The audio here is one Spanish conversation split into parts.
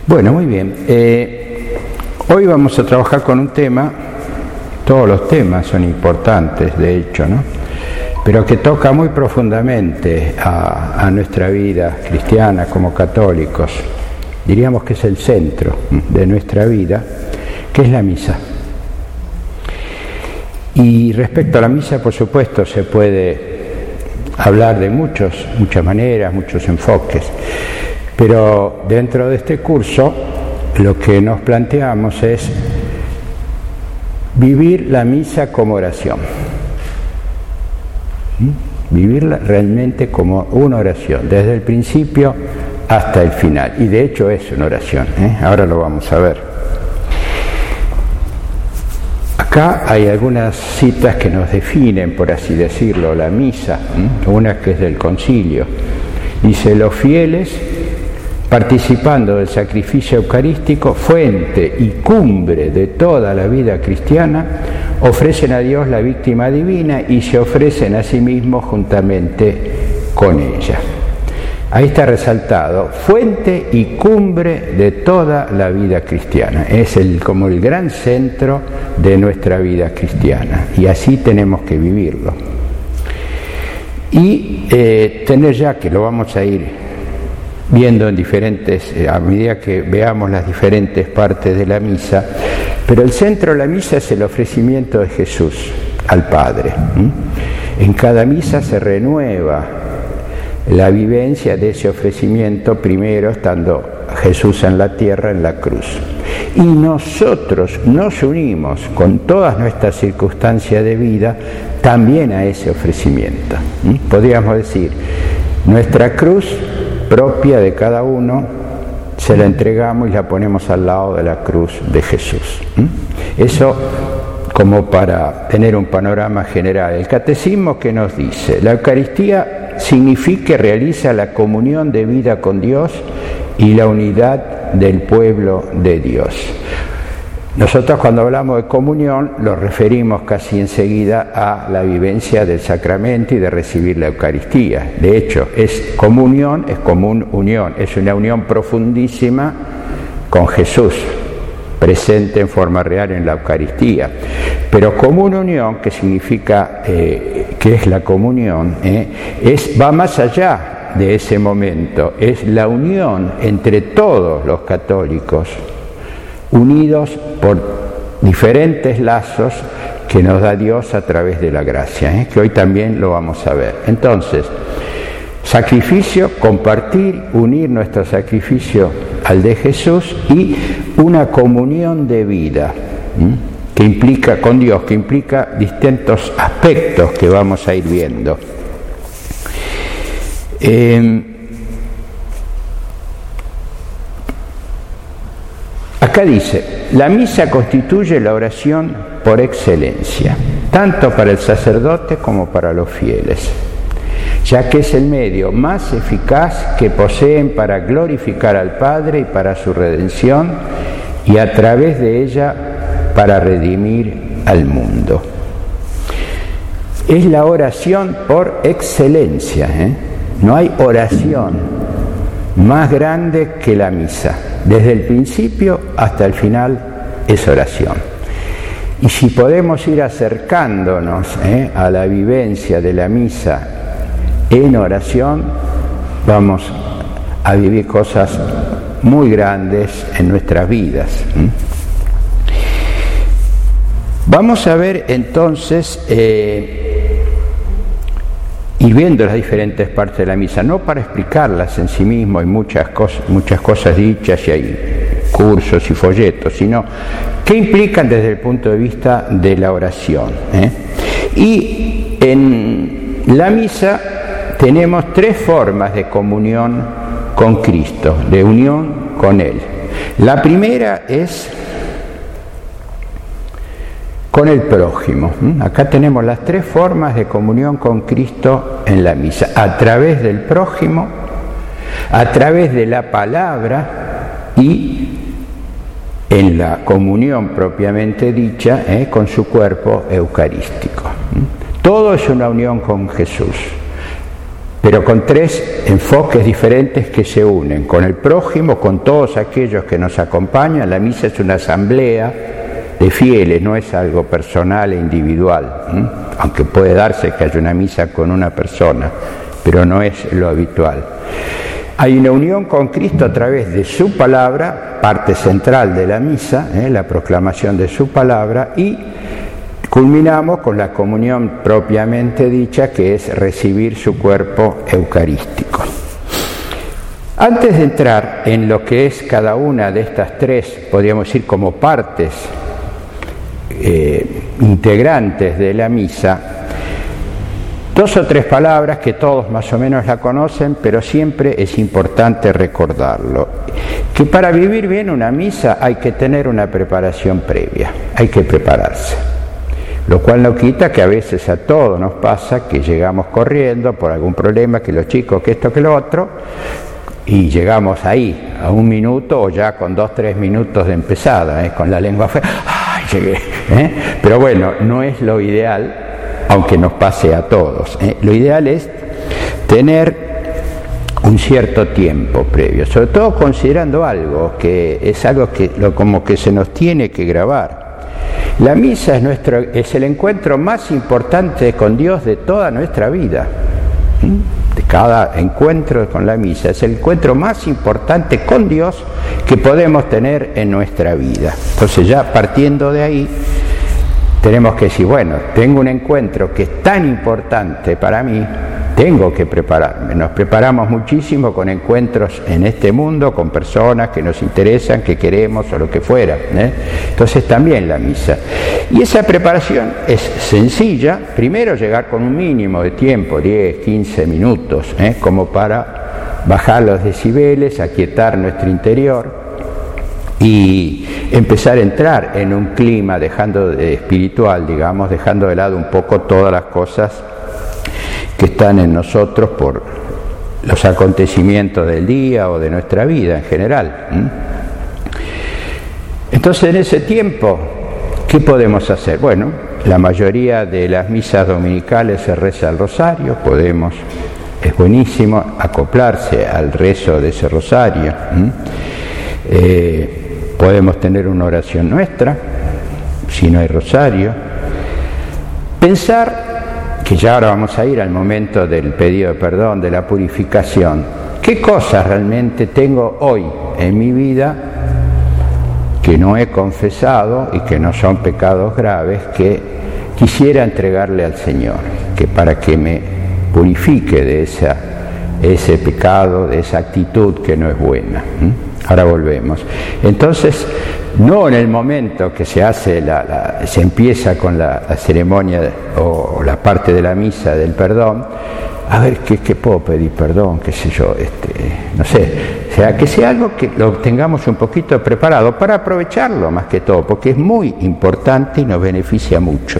Bueno, muy bien. Hoy vamos a trabajar con un tema, todos los temas son importantes, de hecho, ¿no? Pero que toca muy profundamente a nuestra vida cristiana como católicos. Diríamos que es el centro de nuestra vida, que es la misa. Y respecto a la misa, por supuesto, se puede hablar de muchas maneras, muchos enfoques. Pero dentro de este curso, lo que nos planteamos es vivir la misa como oración. Vivirla realmente como una oración, desde el principio hasta el final. Y de hecho es una oración, ahora lo vamos a ver. Acá hay algunas citas que nos definen, por así decirlo, la misa. Una que es del concilio. Dice: los fieles, participando del sacrificio eucarístico, fuente y cumbre de toda la vida cristiana, ofrecen a Dios la víctima divina y se ofrecen a sí mismos juntamente con ella. Ahí está resaltado, fuente y cumbre de toda la vida cristiana. Es como el gran centro de nuestra vida cristiana, y así tenemos que vivirlo. Y tener ya, que lo vamos a ir viendo en diferentes, a medida que veamos las diferentes partes de la misa, pero el centro de la misa es el ofrecimiento de Jesús al Padre. En cada misa se renueva la vivencia de ese ofrecimiento, primero estando Jesús en la tierra, en la cruz. Y nosotros nos unimos con todas nuestras circunstancias de vida también a ese ofrecimiento. Podríamos decir, nuestra cruz propia de cada uno se la entregamos y la ponemos al lado de la cruz de Jesús. Eso como para tener un panorama general. El catecismo, ¿qué nos dice? La Eucaristía significa y realiza la comunión de vida con Dios y la unidad del pueblo de Dios. Nosotros cuando hablamos de comunión lo referimos casi enseguida a la vivencia del sacramento y de recibir la Eucaristía. De hecho, es comunión, es común unión, es una unión profundísima con Jesús, presente en forma real en la Eucaristía. Pero común unión, que significa que es la comunión, va más allá de ese momento, es la unión entre todos los católicos, unidos por diferentes lazos que nos da Dios a través de la gracia, que hoy también lo vamos a ver. Entonces, sacrificio, compartir, unir nuestro sacrificio al de Jesús, y una comunión de vida que implica con Dios, que implica distintos aspectos que vamos a ir viendo. Acá dice: la misa constituye la oración por excelencia, tanto para el sacerdote como para los fieles, ya que es el medio más eficaz que poseen para glorificar al Padre y para su redención, y a través de ella para redimir al mundo. Es la oración por excelencia, No hay oración más grande que la misa. Desde el principio hasta el final es oración. Y si podemos ir acercándonos a la vivencia de la misa en oración, vamos a vivir cosas muy grandes en nuestras vidas. Vamos a ver entonces, ir viendo las diferentes partes de la misa, no para explicarlas en sí mismo, hay muchas cosas dichas y hay cursos y folletos, sino qué implican desde el punto de vista de la oración. Y en la misa tenemos tres formas de comunión con Cristo, de unión con Él. La primera es con el prójimo. Acá tenemos las tres formas de comunión con Cristo en la misa: a través del prójimo, a través de la palabra y en la comunión propiamente dicha, con su cuerpo eucarístico. Todo es una unión con Jesús. pero con tres enfoques diferentes que se unen, con el prójimo, con todos aquellos que nos acompañan. La misa es una asamblea de fieles, no es algo personal e individual, aunque puede darse que haya una misa con una persona, pero no es lo habitual. Hay una unión con Cristo a través de su palabra, parte central de la misa, la proclamación de su palabra, y culminamos con la comunión propiamente dicha, que es recibir su cuerpo eucarístico. Antes de entrar en lo que es cada una de estas tres, podríamos decir como partes integrantes de la misa, dos o tres palabras que todos más o menos la conocen, pero siempre es importante recordarlo, que para vivir bien una misa hay que tener una preparación previa, hay que prepararse. Lo cual no quita que a veces a todos nos pasa que llegamos corriendo por algún problema, que los chicos, que esto, que lo otro, y llegamos ahí, a 1 minuto o ya con 2 o 3 minutos de empezada, con la lengua afuera. ¡Ay, llegué! Pero bueno, no es lo ideal, aunque nos pase a todos. Lo ideal es tener un cierto tiempo previo, sobre todo considerando algo, que es algo que como que se nos tiene que grabar. La misa es el encuentro más importante con Dios de toda nuestra vida. De cada encuentro con la misa es el encuentro más importante con Dios que podemos tener en nuestra vida. Entonces, ya partiendo de ahí, tenemos que decir, bueno, tengo un encuentro que es tan importante para mí, tengo que prepararme. Nos preparamos muchísimo con encuentros en este mundo, con personas que nos interesan, que queremos o lo que fuera. Entonces también la misa. Y esa preparación es sencilla. Primero llegar con un mínimo de tiempo, 10, 15 minutos, como para bajar los decibeles, aquietar nuestro interior y empezar a entrar en un clima espiritual, digamos, dejando de lado un poco todas las cosas que están en nosotros por los acontecimientos del día o de nuestra vida en general. Entonces, en ese tiempo, ¿qué podemos hacer? Bueno, la mayoría de las misas dominicales se reza el rosario, es buenísimo acoplarse al rezo de ese rosario. Podemos tener una oración nuestra, si no hay rosario. Pensar que ya ahora vamos a ir al momento del pedido de perdón, de la purificación. ¿Qué cosas realmente tengo hoy en mi vida que no he confesado y que no son pecados graves, que quisiera entregarle al Señor, que para que me purifique de ese pecado, de esa actitud que no es buena? Ahora volvemos. Entonces, no en el momento que se hace se empieza con la ceremonia o la parte de la misa del perdón, a ver qué puedo pedir perdón, qué sé yo, no sé, o sea, que sea algo que lo tengamos un poquito preparado para aprovecharlo más que todo, porque es muy importante y nos beneficia mucho.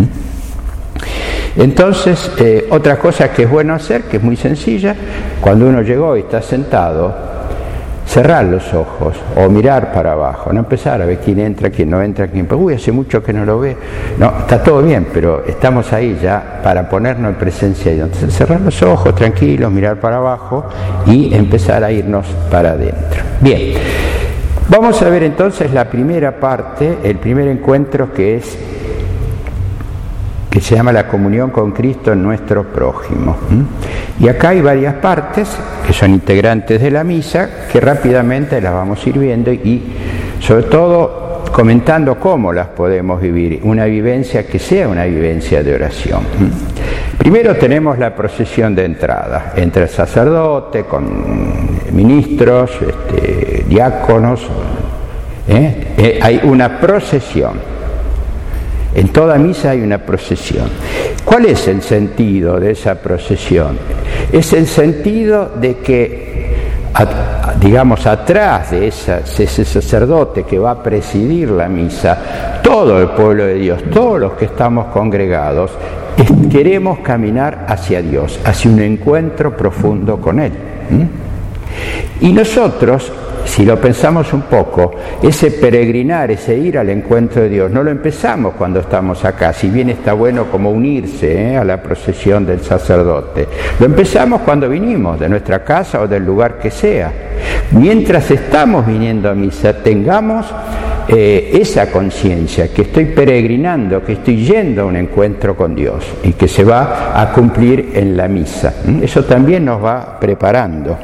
Entonces, otra cosa que es bueno hacer, que es muy sencilla, cuando uno llegó y está sentado, cerrar los ojos o mirar para abajo, no empezar a ver quién entra, quién no entra, hace mucho que no lo ve. No, está todo bien, pero estamos ahí ya para ponernos en presencia de Dios. Entonces, cerrar los ojos, tranquilos, mirar para abajo y empezar a irnos para adentro. Bien, vamos a ver entonces la primera parte, el primer encuentro que se llama la comunión con Cristo en nuestro prójimo. Y acá hay varias partes que son integrantes de la misa, que rápidamente las vamos a ir viendo y sobre todo comentando cómo las podemos vivir, una vivencia que sea una vivencia de oración. Primero tenemos la procesión de entrada, entra el sacerdote con ministros, diáconos, hay una procesión. En toda misa hay una procesión. ¿Cuál es el sentido de esa procesión? Es el sentido de que, digamos, atrás de ese sacerdote que va a presidir la misa, todo el pueblo de Dios, todos los que estamos congregados, queremos caminar hacia Dios, hacia un encuentro profundo con Él. Y nosotros si lo pensamos un poco, ese peregrinar, ese ir al encuentro de Dios, no lo empezamos cuando estamos acá, si bien está bueno como unirse a la procesión del sacerdote. Lo empezamos cuando vinimos de nuestra casa o del lugar que sea. Mientras estamos viniendo a misa, tengamos esa conciencia, que estoy peregrinando, que estoy yendo a un encuentro con Dios y que se va a cumplir en la misa. Eso también nos va preparando.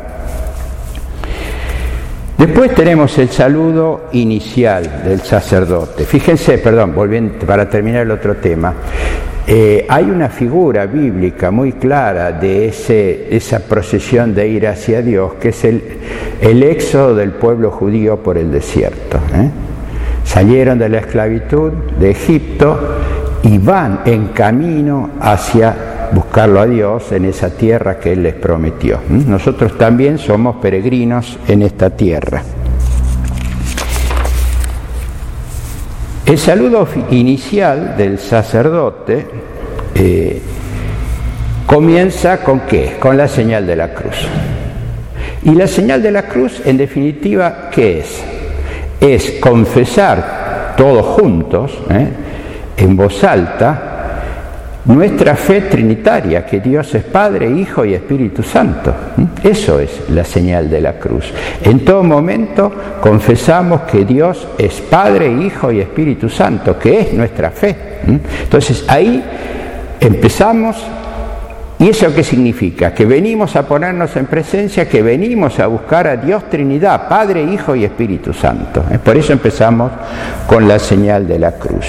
Después tenemos el saludo inicial del sacerdote. Fíjense, volviendo para terminar el otro tema, hay una figura bíblica muy clara de esa procesión de ir hacia Dios, que es el éxodo del pueblo judío por el desierto. Salieron de la esclavitud de Egipto y van en camino hacia buscarlo a Dios en esa tierra que Él les prometió. Nosotros también somos peregrinos en esta tierra. El saludo inicial del sacerdote comienza ¿con qué? Con la señal de la cruz. Y la señal de la cruz, en definitiva, ¿qué es? Es confesar todos juntos, en voz alta, nuestra fe trinitaria, que Dios es Padre, Hijo y Espíritu Santo. Eso es la señal de la cruz. En todo momento confesamos que Dios es Padre, Hijo y Espíritu Santo, que es nuestra fe. Entonces ahí empezamos. ¿Y eso qué significa? Que venimos a ponernos en presencia, que venimos a buscar a Dios Trinidad, Padre, Hijo y Espíritu Santo. Por eso empezamos con la señal de la cruz.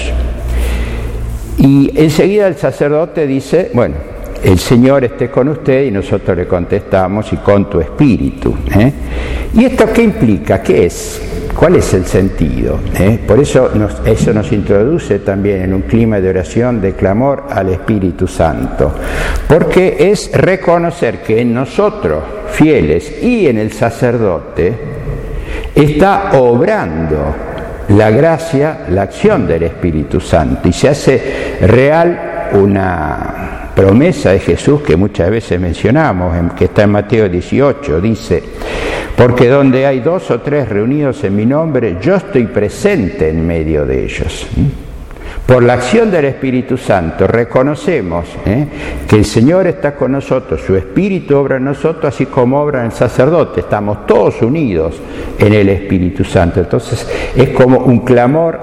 Y enseguida el sacerdote dice, bueno, el Señor esté con usted, y nosotros le contestamos, y con tu espíritu. ¿Y esto qué implica? ¿Qué es? ¿Cuál es el sentido? Por eso eso nos introduce también en un clima de oración, de clamor al Espíritu Santo. Porque es reconocer que en nosotros, fieles, y en el sacerdote, está obrando la gracia, la acción del Espíritu Santo, y se hace real una promesa de Jesús que muchas veces mencionamos, que está en Mateo 18, dice: porque donde hay 2 o 3 reunidos en mi nombre, yo estoy presente en medio de ellos. Por la acción del Espíritu Santo reconocemos que el Señor está con nosotros, su Espíritu obra en nosotros, así como obra en el sacerdote. Estamos todos unidos en el Espíritu Santo. Entonces es como un clamor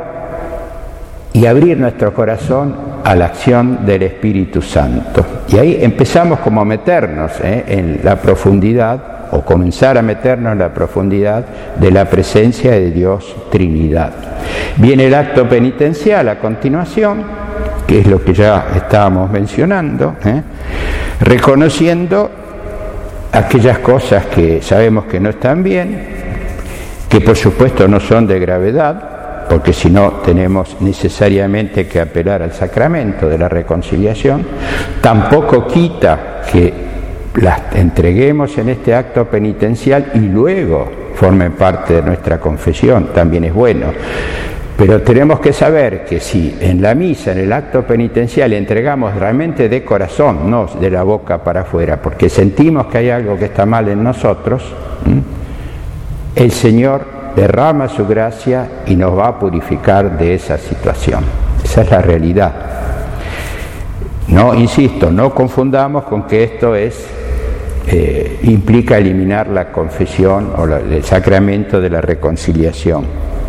y abrir nuestro corazón a la acción del Espíritu Santo. Y ahí empezamos como a meternos en la profundidad, o comenzar a meternos en la profundidad de la presencia de Dios Trinidad. Viene el acto penitencial a continuación, que es lo que ya estábamos mencionando, reconociendo aquellas cosas que sabemos que no están bien, que por supuesto no son de gravedad, porque si no tenemos necesariamente que apelar al sacramento de la reconciliación. Tampoco quita que las entreguemos en este acto penitencial y luego formen parte de nuestra confesión, también es bueno. Pero tenemos que saber que si en la misa, en el acto penitencial, entregamos realmente de corazón, no de la boca para afuera, porque sentimos que hay algo que está mal en nosotros, el Señor derrama su gracia y nos va a purificar de esa situación. Esa es la realidad. No, insisto, no confundamos con que esto implica eliminar la confesión o el sacramento de la reconciliación.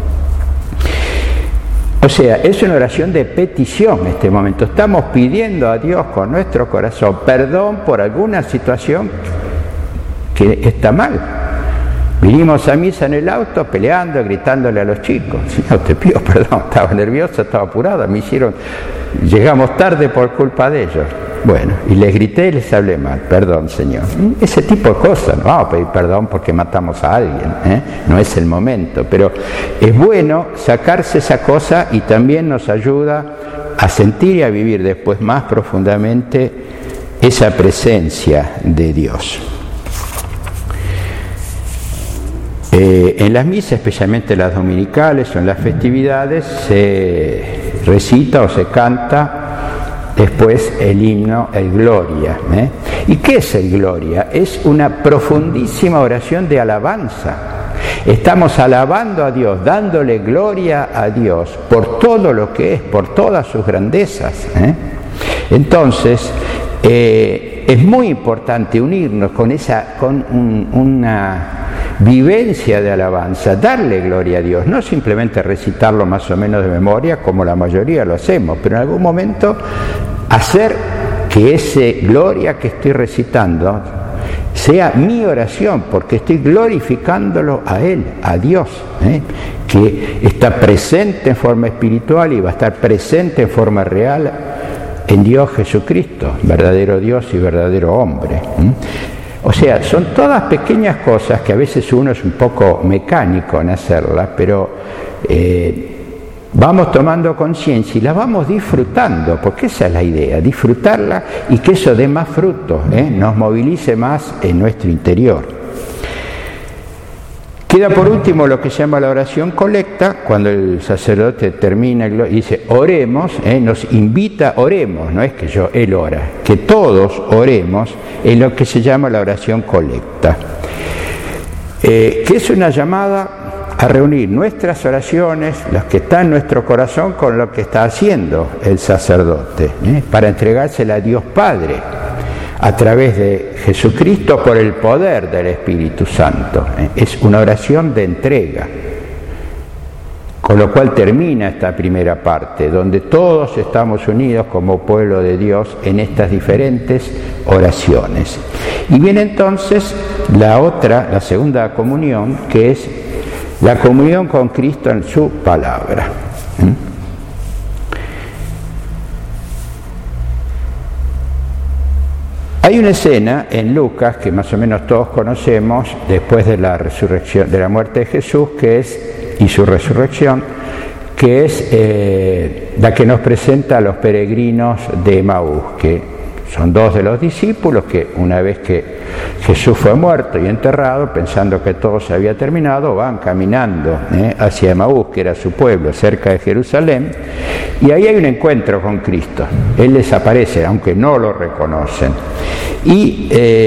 O sea, es una oración de petición en este momento. Estamos pidiendo a Dios con nuestro corazón perdón por alguna situación que está mal. Vinimos a misa en el auto peleando, gritándole a los chicos: Señor, te pido perdón, estaba nerviosa, estaba apurada, llegamos tarde por culpa de ellos. Bueno, y les grité y les hablé mal, perdón, Señor. Ese tipo de cosas, no vamos a pedir perdón porque matamos a alguien, no es el momento, pero es bueno sacarse esa cosa, y también nos ayuda a sentir y a vivir después más profundamente esa presencia de Dios. En las misas, especialmente las dominicales o en las festividades, se recita o se canta después el himno, el Gloria. ¿Y qué es el Gloria? Es una profundísima oración de alabanza. Estamos alabando a Dios, dándole gloria a Dios por todo lo que es, por todas sus grandezas. Entonces, es muy importante unirnos con una vivencia de alabanza, darle gloria a Dios, no simplemente recitarlo más o menos de memoria como la mayoría lo hacemos, pero en algún momento hacer que ese gloria que estoy recitando sea mi oración, porque estoy glorificándolo a Él, a Dios, que está presente en forma espiritual y va a estar presente en forma real en Dios Jesucristo, verdadero Dios y verdadero hombre. O sea, son todas pequeñas cosas que a veces uno es un poco mecánico en hacerlas, pero vamos tomando conciencia y las vamos disfrutando, porque esa es la idea, disfrutarla y que eso dé más frutos, nos movilice más en nuestro interior. Queda por último lo que se llama la oración colecta, cuando el sacerdote termina y dice oremos, nos invita, oremos, no es que él ora, que todos oremos en lo que se llama la oración colecta, que es una llamada a reunir nuestras oraciones, las que están en nuestro corazón, con lo que está haciendo el sacerdote, para entregársela a Dios Padre, a través de Jesucristo por el poder del Espíritu Santo. Es una oración de entrega, con lo cual termina esta primera parte, donde todos estamos unidos como pueblo de Dios en estas diferentes oraciones. Y viene entonces la segunda comunión, que es la comunión con Cristo en su palabra. Hay una escena en Lucas que más o menos todos conocemos después de la resurrección, de la muerte de Jesús, y su resurrección, que es la que nos presenta a los peregrinos de Emaús, que son dos de los discípulos que una vez que Jesús fue muerto y enterrado, pensando que todo se había terminado, van caminando hacia Emaús, que era su pueblo, cerca de Jerusalén, y ahí hay un encuentro con Cristo. Él les aparece, aunque no lo reconocen, y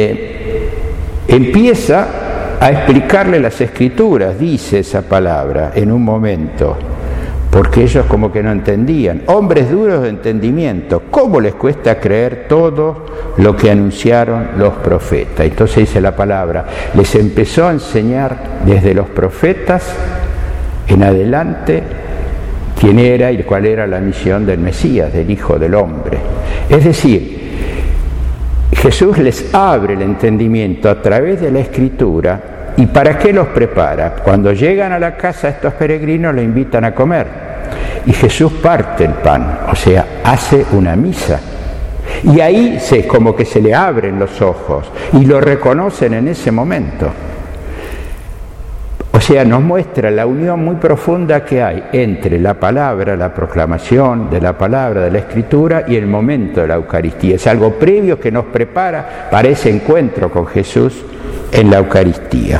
empieza a explicarle las Escrituras, dice esa palabra en un momento, porque ellos como que no entendían. Hombres duros de entendimiento, ¿cómo les cuesta creer todo lo que anunciaron los profetas? Entonces dice la palabra, les empezó a enseñar desde los profetas en adelante quién era y cuál era la misión del Mesías, del Hijo del Hombre. Es decir, Jesús les abre el entendimiento a través de la Escritura. ¿Y para qué los prepara? Cuando llegan a la casa estos peregrinos, los invitan a comer. Y Jesús parte el pan, o sea, hace una misa. Y ahí como que se le abren los ojos y lo reconocen en ese momento. O sea, nos muestra la unión muy profunda que hay entre la palabra, la proclamación de la palabra, de la Escritura, y el momento de la Eucaristía. Es algo previo que nos prepara para ese encuentro con Jesús en la Eucaristía.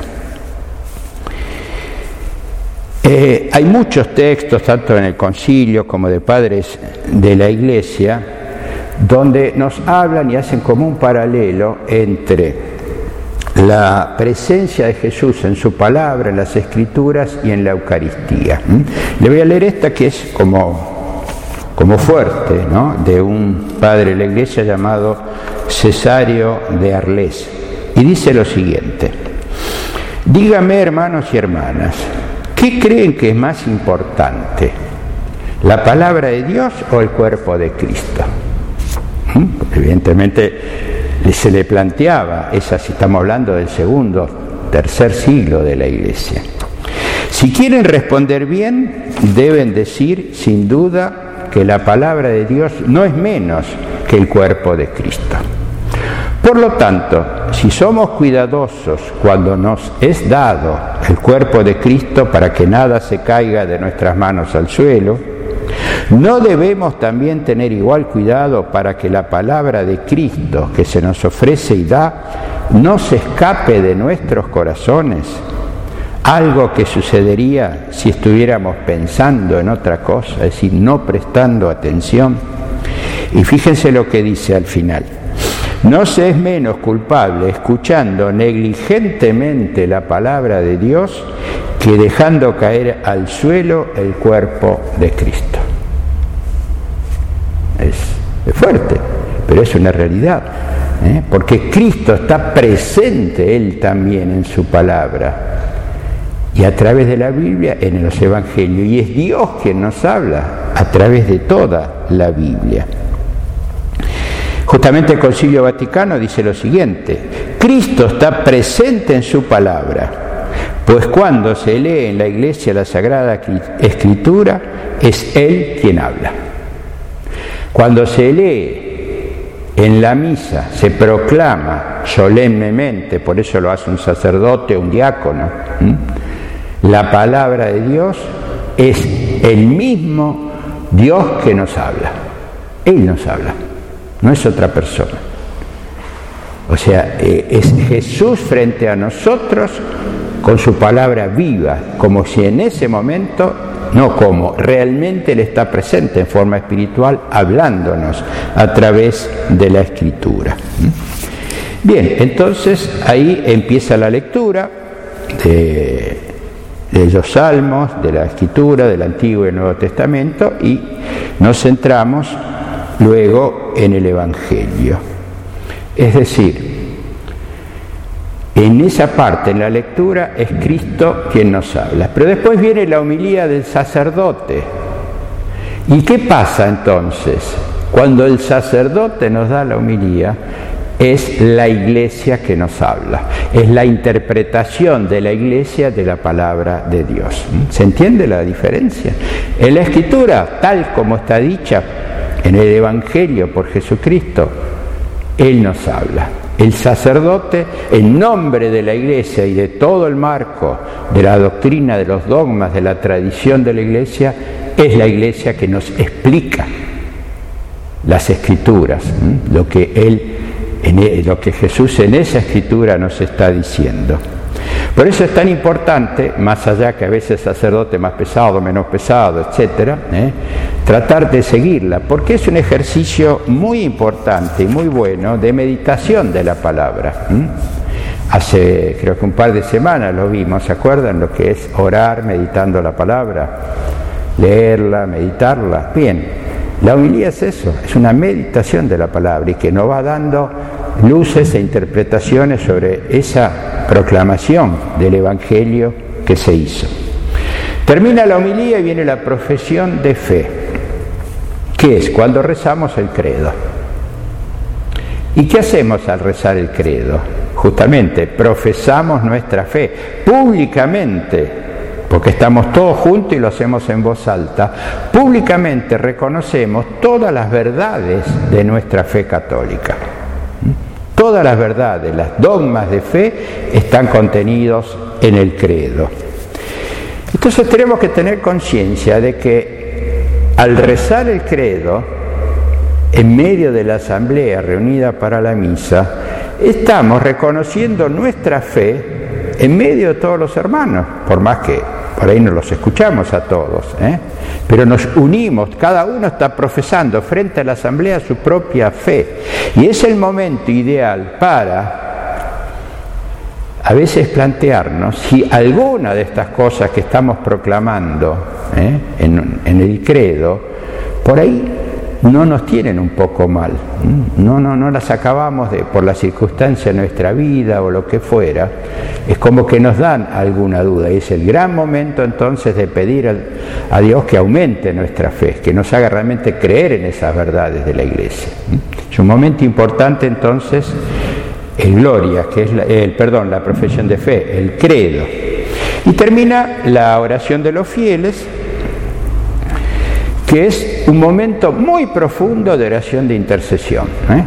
Hay muchos textos, tanto en el concilio como de padres de la Iglesia, donde nos hablan y hacen como un paralelo entre la presencia de Jesús en su palabra, en las Escrituras y en la Eucaristía. Le voy a leer esta que es como fuerte, ¿no?, de un padre de la Iglesia llamado Cesario de Arles. Y dice lo siguiente: dígame, hermanos y hermanas, ¿qué creen que es más importante? ¿La palabra de Dios o el cuerpo de Cristo? Evidentemente se le planteaba esa, si estamos hablando del segundo, tercer siglo de la Iglesia. Si quieren responder bien, deben decir sin duda que la palabra de Dios no es menos que el cuerpo de Cristo. Por lo tanto, si somos cuidadosos cuando nos es dado el cuerpo de Cristo para que nada se caiga de nuestras manos al suelo, ¿no debemos también tener igual cuidado para que la palabra de Cristo que se nos ofrece y da no se escape de nuestros corazones? Algo que sucedería si estuviéramos pensando en otra cosa, es decir, no prestando atención. Y fíjense lo que dice al final: No se es menos culpable escuchando negligentemente la palabra de Dios que dejando caer al suelo el cuerpo de Cristo. Es fuerte, pero es una realidad, porque Cristo está presente Él también en su palabra y a través de la Biblia en los Evangelios, y es Dios quien nos habla a través de toda la Biblia. Justamente el Concilio Vaticano dice lo siguiente: Cristo está presente en su palabra, pues cuando se lee en la Iglesia la Sagrada Escritura, es Él quien habla. Cuando se lee en la misa, se proclama solemnemente, por eso lo hace un sacerdote o un diácono, la palabra de Dios, es el mismo Dios que nos habla. Él nos habla, no es otra persona. O sea, es Jesús frente a nosotros con su palabra viva, como si en ese momento, no como, realmente Él está presente en forma espiritual hablándonos a través de la Escritura. Bien, entonces ahí empieza la lectura de los Salmos, de la Escritura, del Antiguo y el Nuevo Testamento, y nos centramos luego en el Evangelio. Es decir, en esa parte, en la lectura, es Cristo quien nos habla. Pero después viene la homilía del sacerdote. ¿Y qué pasa entonces? Cuando el sacerdote nos da la homilía, es la Iglesia que nos habla. Es la interpretación de la Iglesia de la palabra de Dios. ¿Se entiende la diferencia? En la Escritura, tal como está dicha en el Evangelio por Jesucristo, Él nos habla. El sacerdote, en nombre de la Iglesia y de todo el marco de la doctrina, de los dogmas, de la tradición de la Iglesia, es la Iglesia que nos explica las Escrituras, lo que Jesús en esa Escritura nos está diciendo. Por eso es tan importante, más allá que a veces sacerdote más pesado, menos pesado, etcétera, tratar de seguirla, porque es un ejercicio muy importante y muy bueno de meditación de la palabra. Hace creo que un par de semanas lo vimos, ¿se acuerdan? Lo que es orar meditando la palabra, leerla, meditarla. Bien, la homilía es eso, es una meditación de la palabra y que nos va dando luces e interpretaciones sobre esa proclamación del Evangelio que se hizo. Termina la homilía y viene la profesión de fe, que es cuando rezamos el credo. ¿Y qué hacemos al rezar el credo? Justamente profesamos nuestra fe públicamente, porque estamos todos juntos y lo hacemos en voz alta. Públicamente reconocemos todas las verdades de nuestra fe católica. Todas las verdades, los dogmas de fe están contenidos en el credo. Entonces tenemos que tener conciencia de que al rezar el credo, en medio de la asamblea reunida para la misa, estamos reconociendo nuestra fe en medio de todos los hermanos, por más que por ahí no los escuchamos a todos, pero nos unimos, cada uno está profesando frente a la asamblea su propia fe, y es el momento ideal para a veces plantearnos si alguna de estas cosas que estamos proclamando en el credo, por ahí no nos tienen un poco mal, no las acabamos por la circunstancia de nuestra vida o lo que fuera, es como que nos dan alguna duda, y es el gran momento entonces de pedir a Dios que aumente nuestra fe, que nos haga realmente creer en esas verdades de la Iglesia. Es un momento importante entonces el gloria, que es la profesión de fe, el credo. Y termina la oración de los fieles, que es un momento muy profundo de oración de intercesión.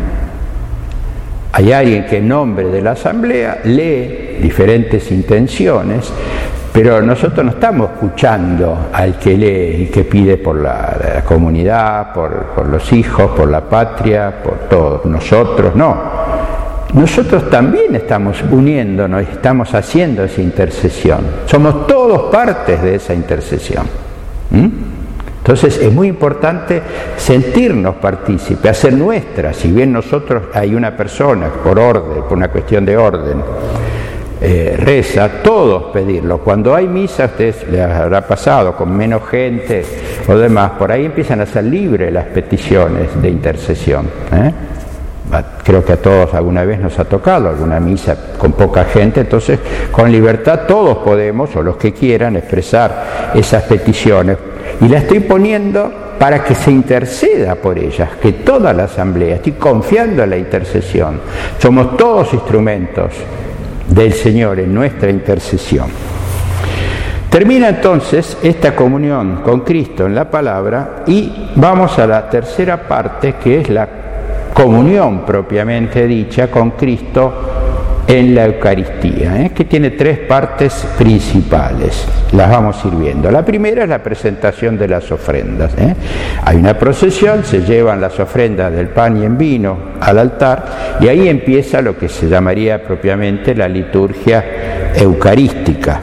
Hay alguien que en nombre de la asamblea lee diferentes intenciones, pero nosotros no estamos escuchando al que lee y que pide por la comunidad, por los hijos, por la patria, por todos nosotros, no. Nosotros también estamos uniéndonos, estamos haciendo esa intercesión. Somos todos partes de esa intercesión. Entonces es muy importante sentirnos partícipes, hacer nuestra, si bien nosotros hay una persona, por orden, por una cuestión de orden, reza, todos pedirlo. Cuando hay misa, a ustedes les habrá pasado, con menos gente o demás, por ahí empiezan a ser libres las peticiones de intercesión. Creo que a todos alguna vez nos ha tocado alguna misa con poca gente, entonces con libertad todos podemos, o los que quieran, expresar esas peticiones. Y la estoy poniendo para que se interceda por ellas, que toda la asamblea, estoy confiando en la intercesión. Somos todos instrumentos del Señor en nuestra intercesión. Termina entonces esta comunión con Cristo en la palabra y vamos a la tercera parte, que es la comunión propiamente dicha con Cristo en la Eucaristía, que tiene tres partes principales. Las vamos a ir viendo. La primera es la presentación de las ofrendas. Hay una procesión, se llevan las ofrendas del pan y en vino al altar y ahí empieza lo que se llamaría propiamente la liturgia eucarística.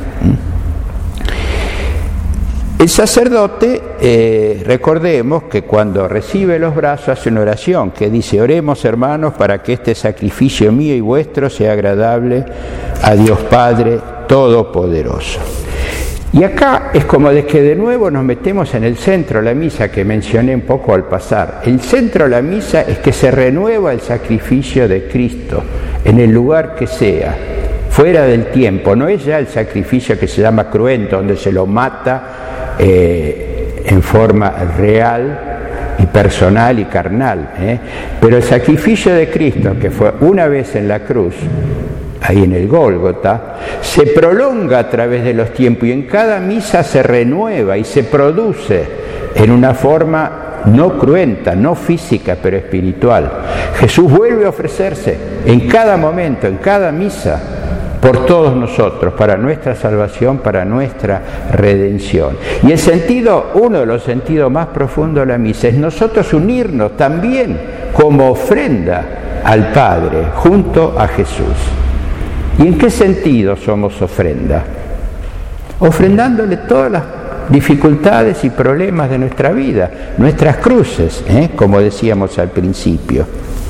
El sacerdote, recordemos que cuando recibe los brazos hace una oración que dice: oremos, hermanos, para que este sacrificio mío y vuestro sea agradable a Dios Padre Todopoderoso. Y acá es como de que de nuevo nos metemos en el centro de la misa que mencioné un poco al pasar. El centro de la misa es que se renueva el sacrificio de Cristo en el lugar que sea, fuera del tiempo. No es ya el sacrificio que se llama cruento, donde se lo mata en forma real y personal y carnal, pero el sacrificio de Cristo, que fue una vez en la cruz, ahí en el Gólgota, se prolonga a través de los tiempos y en cada misa se renueva y se produce en una forma no cruenta, no física, pero espiritual. Jesús vuelve a ofrecerse en cada momento, en cada misa, por todos nosotros, para nuestra salvación, para nuestra redención. Y el sentido, uno de los sentidos más profundos de la misa, es nosotros unirnos también como ofrenda al Padre, junto a Jesús. ¿Y en qué sentido somos ofrenda? Ofrendándole todas las dificultades y problemas de nuestra vida, nuestras cruces, como decíamos al principio.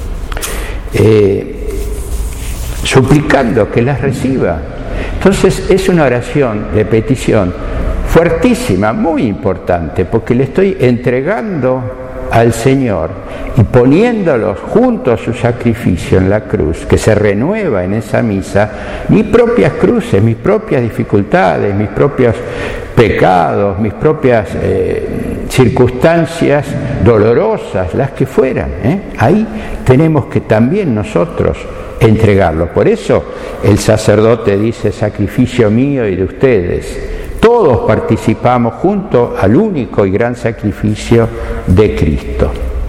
Suplicando que las reciba. Entonces es una oración de petición fuertísima, muy importante, porque le estoy entregando al Señor y poniéndolos junto a su sacrificio en la cruz, que se renueva en esa misa, mis propias cruces, mis propias dificultades, mis propios pecados, mis propias circunstancias dolorosas, las que fueran. Ahí tenemos que también nosotros entregarlo. Por eso el sacerdote dice: sacrificio mío y de ustedes. Todos participamos junto al único y gran sacrificio de Cristo.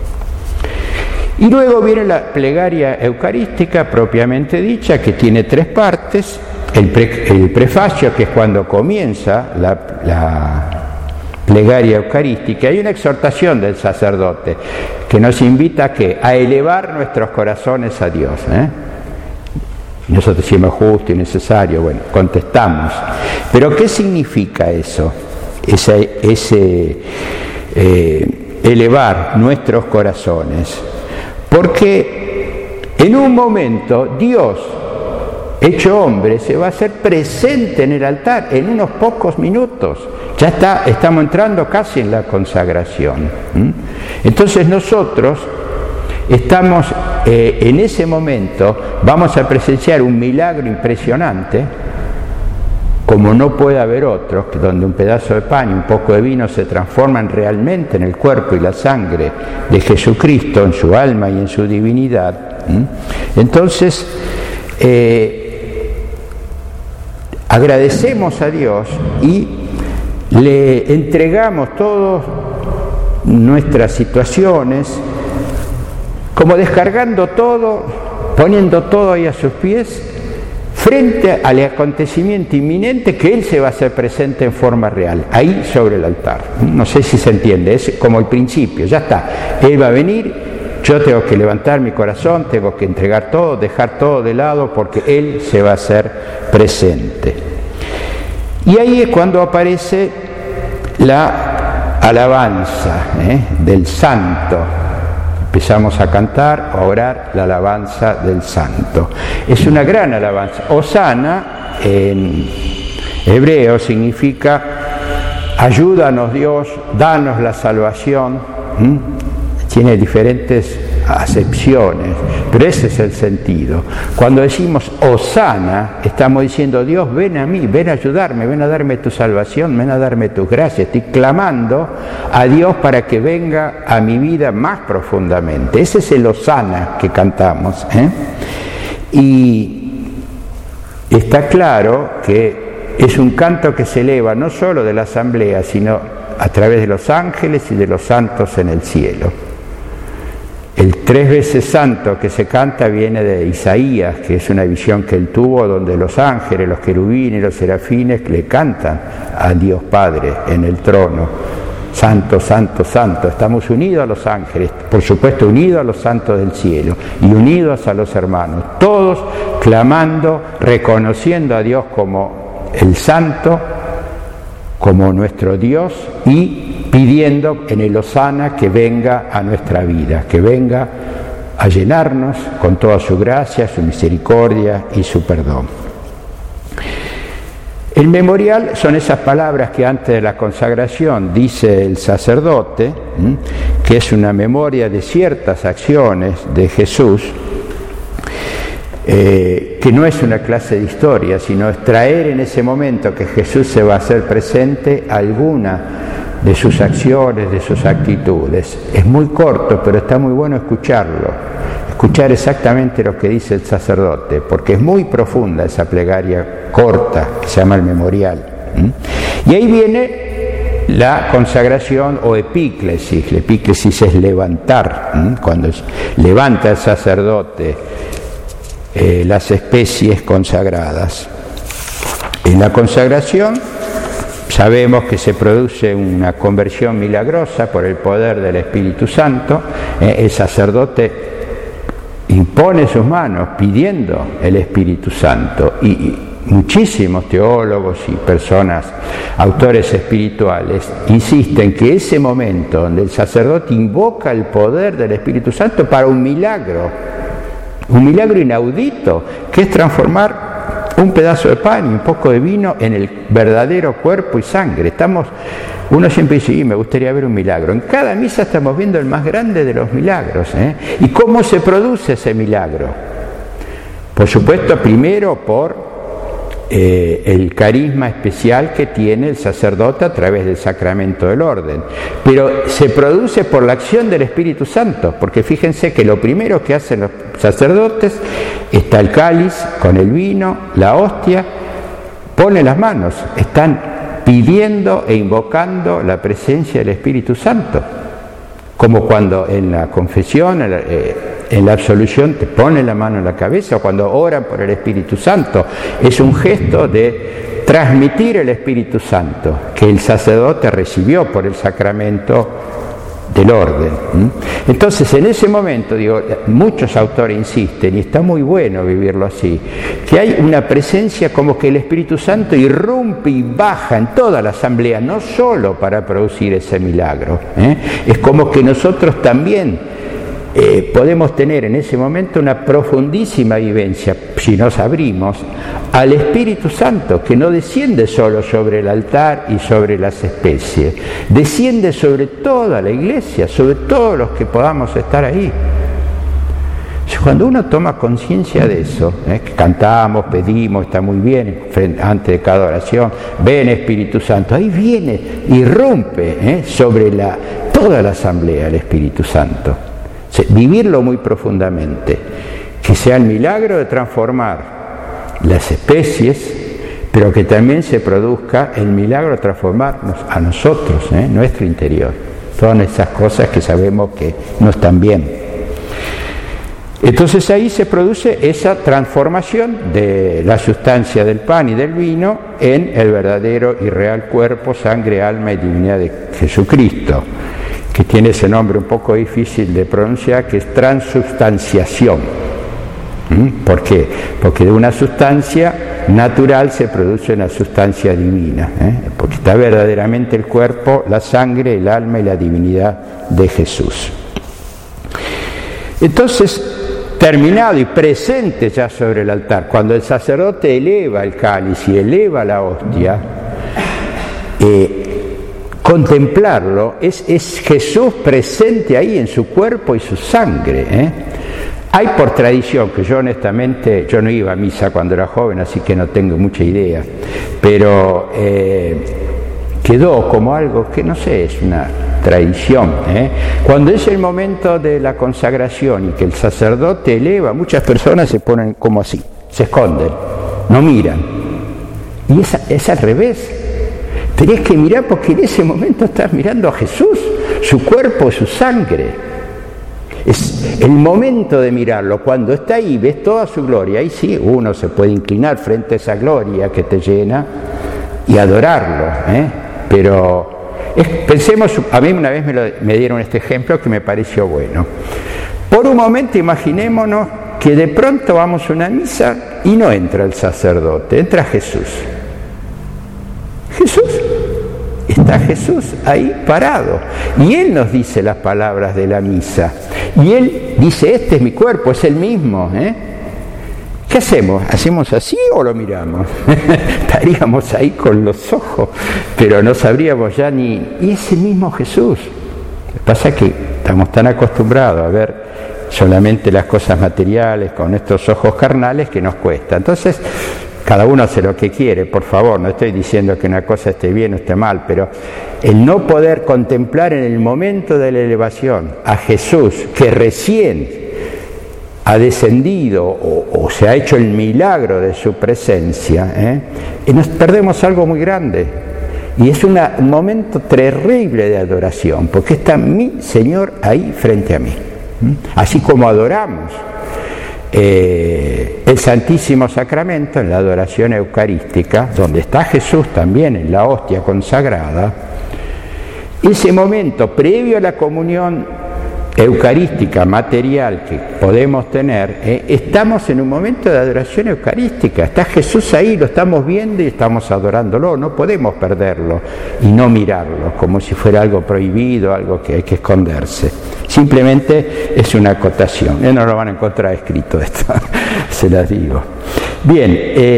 Y luego viene la plegaria eucarística propiamente dicha, que tiene tres partes. El prefacio, que es cuando comienza la plegaria eucarística. Hay una exhortación del sacerdote que nos invita a elevar nuestros corazones a Dios. Nosotros decimos justo y necesario, bueno, contestamos. Pero ¿qué significa eso? Ese elevar nuestros corazones. Porque en un momento Dios, hecho hombre, se va a hacer presente en el altar en unos pocos minutos. Ya estamos entrando casi en la consagración. Entonces nosotros estamos en ese momento, vamos a presenciar un milagro impresionante, como no puede haber otro, donde un pedazo de pan y un poco de vino se transforman realmente en el cuerpo y la sangre de Jesucristo, en su alma y en su divinidad. Entonces, agradecemos a Dios y le entregamos todas nuestras situaciones, como descargando todo, poniendo todo ahí a sus pies, frente al acontecimiento inminente que Él se va a hacer presente en forma real, ahí sobre el altar. No sé si se entiende, es como el principio, ya está. Él va a venir, yo tengo que levantar mi corazón, tengo que entregar todo, dejar todo de lado, porque Él se va a hacer presente. Y ahí es cuando aparece la alabanza del santo. Empezamos a cantar, a orar la alabanza del santo. Es una gran alabanza. Hosana en hebreo significa ayúdanos Dios, danos la salvación. Tiene diferentes acepciones, pero ese es el sentido. Cuando decimos Hosana, estamos diciendo Dios, ven a mí, ven a ayudarme, ven a darme tu salvación, ven a darme tus gracias. Estoy clamando a Dios para que venga a mi vida más profundamente. Ese es el Hosana que cantamos, Y está claro que es un canto que se eleva no solo de la asamblea, sino a través de los ángeles y de los santos en el cielo. El 3 veces santo que se canta viene de Isaías, que es una visión que él tuvo donde los ángeles, los querubines y los serafines le cantan a Dios Padre en el trono. Santo, santo, santo. Estamos unidos a los ángeles, por supuesto unidos a los santos del cielo y unidos a los hermanos, todos clamando, reconociendo a Dios como el santo, como nuestro Dios, y pidiendo en el Hosana que venga a nuestra vida, que venga a llenarnos con toda su gracia, su misericordia y su perdón. El memorial son esas palabras que antes de la consagración dice el sacerdote, que es una memoria de ciertas acciones de Jesús, que no es una clase de historia, sino es traer en ese momento que Jesús se va a hacer presente alguna de sus acciones, de sus actitudes. Es muy corto, pero está muy bueno escuchar exactamente lo que dice el sacerdote, porque es muy profunda esa plegaria corta que se llama el memorial. Y ahí viene la consagración o epíclesis. La epíclesis es levantar, cuando levanta el sacerdote las especies consagradas. En la consagración sabemos que se produce una conversión milagrosa por el poder del Espíritu Santo. El sacerdote impone sus manos pidiendo el Espíritu Santo, y muchísimos teólogos y personas, autores espirituales, insisten que ese momento donde el sacerdote invoca el poder del Espíritu Santo para un milagro inaudito, que es transformar un pedazo de pan y un poco de vino en el verdadero cuerpo y sangre. Uno siempre dice, me gustaría ver un milagro. En cada misa estamos viendo el más grande de los milagros. ¿Y cómo se produce ese milagro? Por supuesto, primero por el carisma especial que tiene el sacerdote a través del sacramento del orden, pero se produce por la acción del Espíritu Santo, porque fíjense que lo primero que hacen los sacerdotes, está el cáliz con el vino, la hostia, ponen las manos, están pidiendo e invocando la presencia del Espíritu Santo, como cuando en la confesión, en la absolución te ponen la mano en la cabeza, o cuando oran por el Espíritu Santo. Es un gesto de transmitir el Espíritu Santo que el sacerdote recibió por el sacramento del orden. Entonces, en ese momento, muchos autores insisten, y está muy bueno vivirlo así, que hay una presencia como que el Espíritu Santo irrumpe y baja en toda la asamblea, no solo para producir ese milagro. Es como que nosotros también podemos tener en ese momento una profundísima vivencia, si nos abrimos al Espíritu Santo, que no desciende solo sobre el altar y sobre las especies, desciende sobre toda la iglesia, sobre todos los que podamos estar ahí. Cuando uno toma conciencia de eso, que cantamos, pedimos, está muy bien, antes de cada oración, ven Espíritu Santo, ahí viene, irrumpe sobre toda la asamblea el Espíritu Santo. Vivirlo muy profundamente, que sea el milagro de transformar las especies, pero que también se produzca el milagro de transformarnos a nosotros, nuestro interior. Todas esas cosas que sabemos que no están bien. Entonces ahí se produce esa transformación de la sustancia del pan y del vino en el verdadero y real cuerpo, sangre, alma y divinidad de Jesucristo, que tiene ese nombre un poco difícil de pronunciar, que es transubstanciación. ¿Por qué? Porque de una sustancia natural se produce una sustancia divina, porque está verdaderamente el cuerpo, la sangre, el alma y la divinidad de Jesús. Entonces, terminado y presente ya sobre el altar, cuando el sacerdote eleva el cáliz y eleva la hostia, contemplarlo es Jesús presente ahí en su cuerpo y su sangre. Hay por tradición, que yo honestamente, yo no iba a misa cuando era joven, así que no tengo mucha idea, pero quedó como algo que no sé, es una tradición. Cuando es el momento de la consagración y que el sacerdote eleva, muchas personas se ponen como así, se esconden, no miran. Y es al revés. Tenés que mirar porque en ese momento estás mirando a Jesús, su cuerpo, su sangre. Es el momento de mirarlo. Cuando está ahí, ves toda su gloria. Ahí sí, uno se puede inclinar frente a esa gloria que te llena y adorarlo. Pero pensemos, a mí una vez me dieron este ejemplo que me pareció bueno. Por un momento imaginémonos que de pronto vamos a una misa y no entra el sacerdote, entra Jesús. Está Jesús ahí parado y Él nos dice las palabras de la misa y Él dice: este es mi cuerpo, es el mismo. ¿Qué hacemos? ¿Hacemos así o lo miramos? Estaríamos ahí con los ojos, pero no sabríamos ya ni... Y es el mismo Jesús. Lo que pasa es que estamos tan acostumbrados a ver solamente las cosas materiales con estos ojos carnales que nos cuesta. Entonces, cada uno hace lo que quiere, por favor, no estoy diciendo que una cosa esté bien o esté mal, pero el no poder contemplar en el momento de la elevación a Jesús, que recién ha descendido o se ha hecho el milagro de su presencia, y nos perdemos algo muy grande. Y es un momento terrible de adoración, porque está mi Señor ahí frente a mí. Así como adoramos el Santísimo Sacramento en la adoración eucarística, donde está Jesús también en la hostia consagrada, ese momento previo a la comunión eucarística material que podemos tener, estamos en un momento de adoración eucarística, está Jesús ahí, lo estamos viendo y estamos adorándolo, no podemos perderlo y no mirarlo como si fuera algo prohibido, algo que hay que esconderse. Simplemente es una acotación, no lo van a encontrar escrito esto, se las digo. Bien,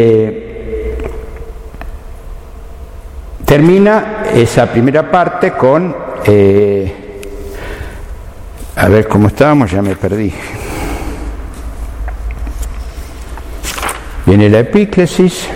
termina esa primera parte con... a ver cómo estábamos, ya me perdí. Viene la epíclesis.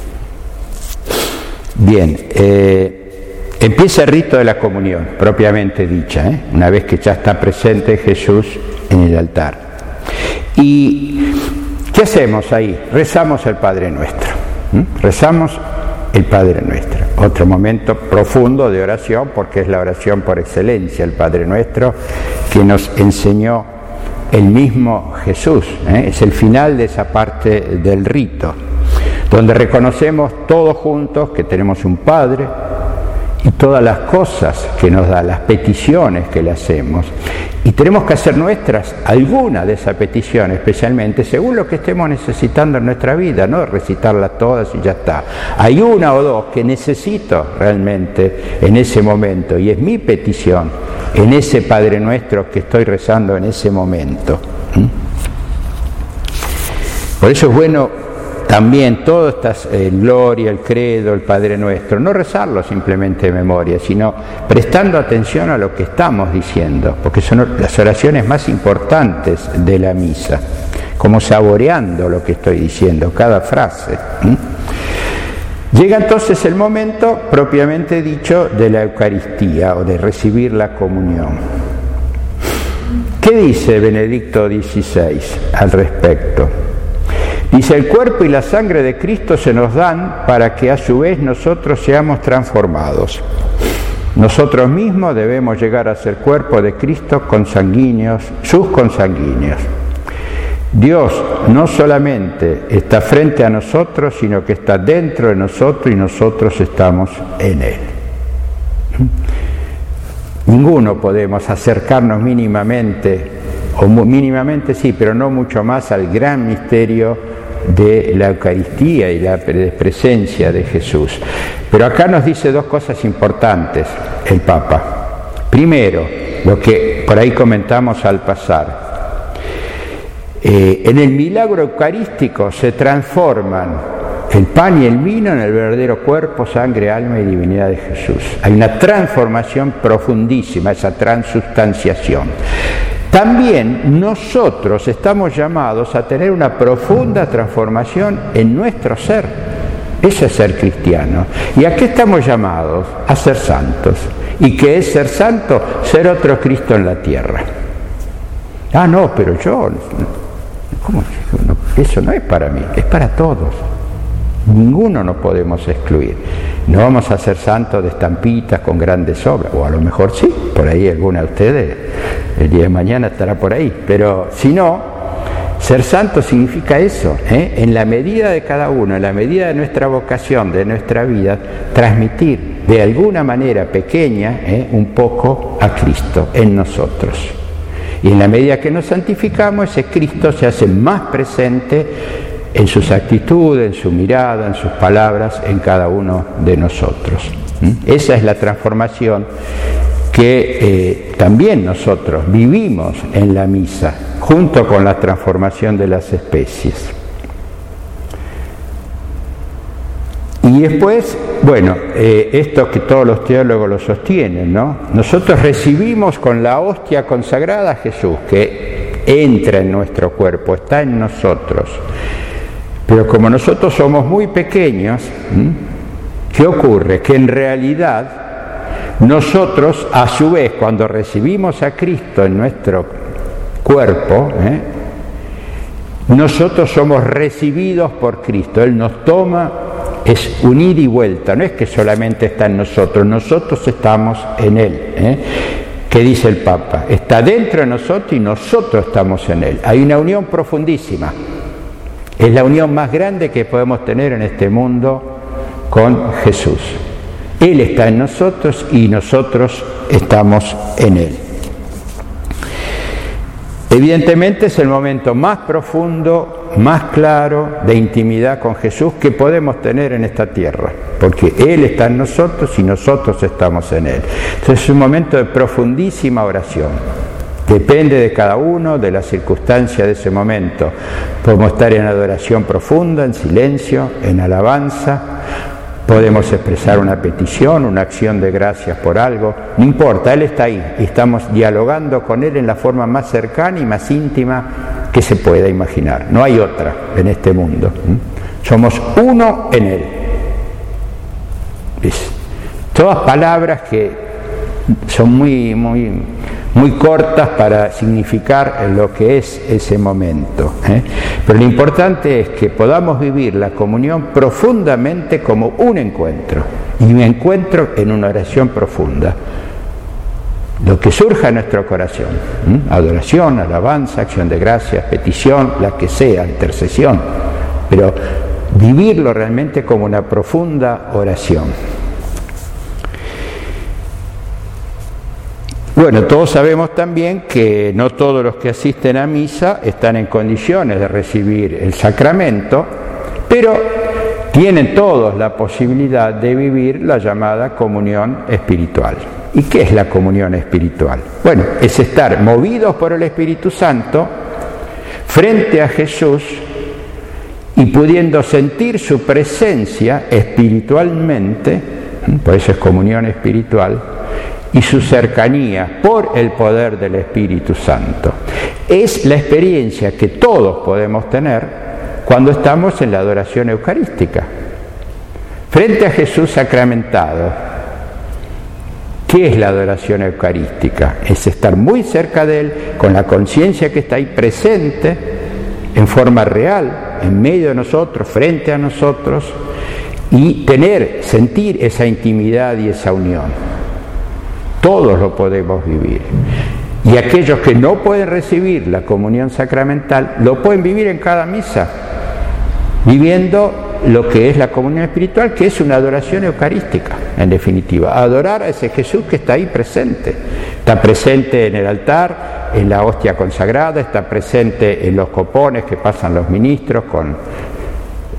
Bien, empieza el rito de la comunión, propiamente dicha, una vez que ya está presente Jesús en el altar. ¿Y qué hacemos ahí? Rezamos el Padre Nuestro. Rezamos el Padre Nuestro. Otro momento profundo de oración, porque es la oración por excelencia, el Padre Nuestro, que nos enseñó el mismo Jesús. Es el final de esa parte del rito, donde reconocemos todos juntos que tenemos un Padre y todas las cosas que nos da, las peticiones que le hacemos. Y tenemos que hacer nuestras algunas de esas peticiones, especialmente según lo que estemos necesitando en nuestra vida, no recitarlas todas y ya está. Hay una o dos que necesito realmente en ese momento, y es mi petición en ese Padre Nuestro que estoy rezando en ese momento. Por eso es bueno también toda esta gloria, el credo, el Padre Nuestro, no rezarlo simplemente de memoria, sino prestando atención a lo que estamos diciendo, porque son las oraciones más importantes de la misa, como saboreando lo que estoy diciendo, cada frase. Llega entonces el momento propiamente dicho de la Eucaristía o de recibir la comunión. ¿Qué dice Benedicto XVI al respecto? Dice: el cuerpo y la sangre de Cristo se nos dan para que a su vez nosotros seamos transformados. Nosotros mismos debemos llegar a ser cuerpo de Cristo consanguíneos, sus consanguíneos. Dios no solamente está frente a nosotros, sino que está dentro de nosotros y nosotros estamos en Él. Ninguno podemos acercarnos mínimamente, o mínimamente sí, pero no mucho más al gran misterio de la Eucaristía y la presencia de Jesús. Pero acá nos dice dos cosas importantes el Papa. Primero, lo que por ahí comentamos al pasar. En el milagro eucarístico se transforman el pan y el vino en el verdadero cuerpo, sangre, alma y divinidad de Jesús. Hay una transformación profundísima, esa transubstanciación. También nosotros estamos llamados a tener una profunda transformación en nuestro ser. Eso es ser cristiano. ¿Y a qué estamos llamados? A ser santos. ¿Y qué es ser santo? Ser otro Cristo en la tierra. Ah, no, pero yo... ¿Cómo? Eso no es para mí, es para todos. Ninguno nos podemos excluir. No vamos a ser santos de estampitas con grandes obras, o a lo mejor sí, por ahí alguna de ustedes el día de mañana estará por ahí, pero si no, ser santo significa eso, en la medida de cada uno, en la medida de nuestra vocación, de nuestra vida, transmitir de alguna manera pequeña un poco a Cristo en nosotros. Y en la medida que nos santificamos, ese Cristo se hace más presente en sus actitudes, en su mirada, en sus palabras, en cada uno de nosotros. Esa es la transformación que también nosotros vivimos en la misa, junto con la transformación de las especies. Y después, bueno, esto que todos los teólogos lo sostienen, ¿no? Nosotros recibimos con la hostia consagrada a Jesús, que entra en nuestro cuerpo, está en nosotros. Pero como nosotros somos muy pequeños, ¿qué ocurre? Que en realidad nosotros, a su vez, cuando recibimos a Cristo en nuestro cuerpo, nosotros somos recibidos por Cristo. Él nos toma, es un ida y vuelta, no es que solamente está en nosotros estamos en Él. ¿Qué dice el Papa? Está dentro de nosotros y nosotros estamos en Él. Hay una unión profundísima. Es la unión más grande que podemos tener en este mundo con Jesús. Él está en nosotros y nosotros estamos en Él. Evidentemente es el momento más profundo, más claro de intimidad con Jesús que podemos tener en esta tierra, porque Él está en nosotros y nosotros estamos en Él. Entonces es un momento de profundísima oración. Depende de cada uno, de la circunstancia de ese momento. Podemos estar en adoración profunda, en silencio, en alabanza. Podemos expresar una petición, una acción de gracias por algo. No importa, Él está ahí y estamos dialogando con Él en la forma más cercana y más íntima que se pueda imaginar. No hay otra en este mundo. Somos uno en Él. Todas palabras que son muy cortas para significar lo que es ese momento. Pero lo importante es que podamos vivir la comunión profundamente como un encuentro, y un encuentro en una oración profunda. Lo que surja en nuestro corazón, adoración, alabanza, acción de gracias, petición, la que sea, intercesión, pero vivirlo realmente como una profunda oración. Bueno, todos sabemos también que no todos los que asisten a misa están en condiciones de recibir el sacramento, pero tienen todos la posibilidad de vivir la llamada comunión espiritual. ¿Y qué es la comunión espiritual? Bueno, es estar movidos por el Espíritu Santo frente a Jesús y pudiendo sentir su presencia espiritualmente, por eso es comunión espiritual, y su cercanía por el poder del Espíritu Santo. Es la experiencia que todos podemos tener cuando estamos en la adoración eucarística, frente a Jesús sacramentado. ¿Qué es la adoración eucarística? Es estar muy cerca de Él, con la conciencia que está ahí presente, en forma real, en medio de nosotros, frente a nosotros, y sentir esa intimidad y esa unión. Todos lo podemos vivir. Y aquellos que no pueden recibir la comunión sacramental, lo pueden vivir en cada misa, viviendo lo que es la comunión espiritual, que es una adoración eucarística, en definitiva. Adorar a ese Jesús que está ahí presente. Está presente en el altar, en la hostia consagrada, está presente en los copones que pasan los ministros con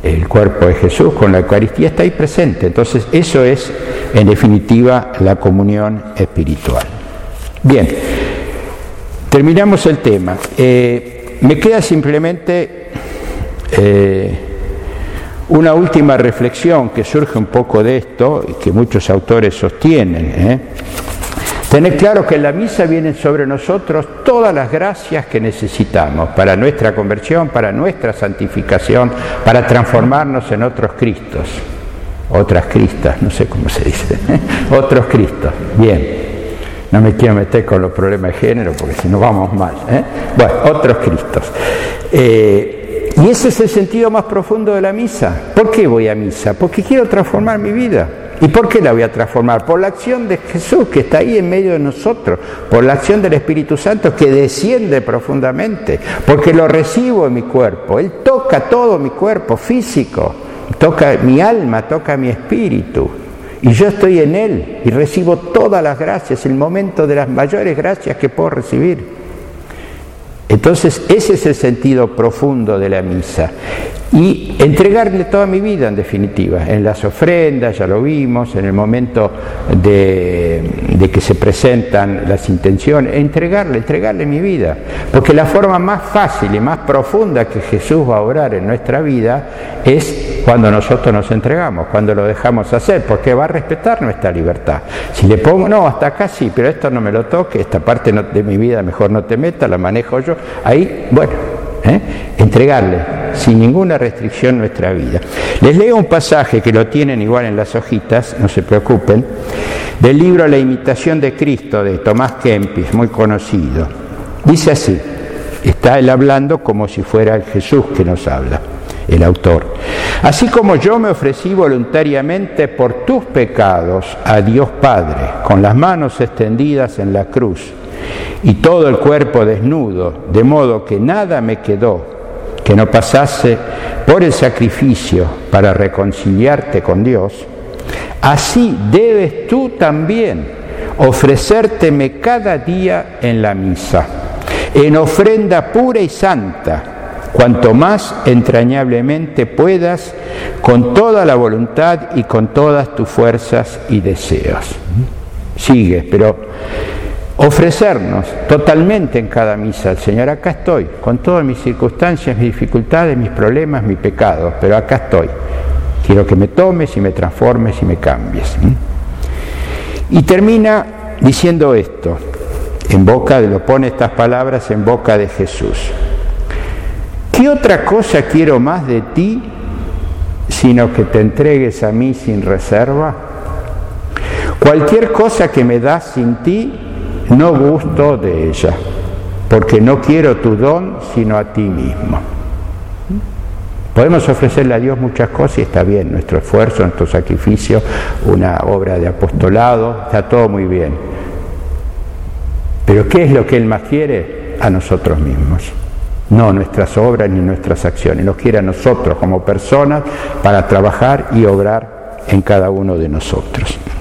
el cuerpo de Jesús, con la Eucaristía, está ahí presente. Entonces eso es, en definitiva, la comunión espiritual. Bien, terminamos el tema. Me queda simplemente una última reflexión que surge un poco de esto y que muchos autores sostienen. Tener claro que en la misa vienen sobre nosotros todas las gracias que necesitamos para nuestra conversión, para nuestra santificación, para transformarnos en otros Cristos, otras Cristas, no sé cómo se dice, otros Cristos. Bien, no me quiero meter con los problemas de género porque si no vamos mal. Bueno, otros Cristos. Y ese es el sentido más profundo de la misa. ¿Por qué voy a misa? Porque quiero transformar mi vida. ¿Y por qué la voy a transformar? Por la acción de Jesús que está ahí en medio de nosotros, por la acción del Espíritu Santo que desciende profundamente, porque lo recibo en mi cuerpo. Él toca todo mi cuerpo físico, toca mi alma, toca mi espíritu. Y yo estoy en Él y recibo todas las gracias, el momento de las mayores gracias que puedo recibir. Entonces ese es el sentido profundo de la misa, y entregarle toda mi vida, en definitiva, en las ofrendas, ya lo vimos, en el momento de que se presentan las intenciones, entregarle mi vida, porque la forma más fácil y más profunda que Jesús va a obrar en nuestra vida es cuando nosotros nos entregamos, cuando lo dejamos hacer, porque va a respetar nuestra libertad. Si le pongo, no, hasta acá sí, pero esto no me lo toque, esta parte de mi vida mejor no te metas, la manejo yo, ahí, bueno, entregarle sin ninguna restricción nuestra vida. Les leo un pasaje que lo tienen igual en las hojitas, no se preocupen, del libro La imitación de Cristo de Tomás Kempis, muy conocido. Dice así, está él hablando como si fuera el Jesús que nos habla, el autor. Así como yo me ofrecí voluntariamente por tus pecados a Dios Padre, con las manos extendidas en la cruz, y todo el cuerpo desnudo, de modo que nada me quedó que no pasase por el sacrificio para reconciliarte con Dios, así debes tú también ofrecérteme cada día en la misa, en ofrenda pura y santa, cuanto más entrañablemente puedas, con toda la voluntad y con todas tus fuerzas y deseos. Sigue, pero ofrecernos totalmente en cada misa al Señor. Acá estoy, con todas mis circunstancias, mis dificultades, mis problemas, mis pecados, pero acá estoy. Quiero que me tomes y me transformes y me cambies. Y termina diciendo esto, lo pone estas palabras en boca de Jesús. ¿Qué otra cosa quiero más de ti, sino que te entregues a mí sin reserva? Cualquier cosa que me das sin ti, no gusto de ella, porque no quiero tu don, sino a ti mismo. Podemos ofrecerle a Dios muchas cosas y está bien, nuestro esfuerzo, nuestro sacrificio, una obra de apostolado, está todo muy bien. Pero ¿qué es lo que Él más quiere? A nosotros mismos. No nuestras obras ni nuestras acciones, nos quiere a nosotros como personas para trabajar y obrar en cada uno de nosotros.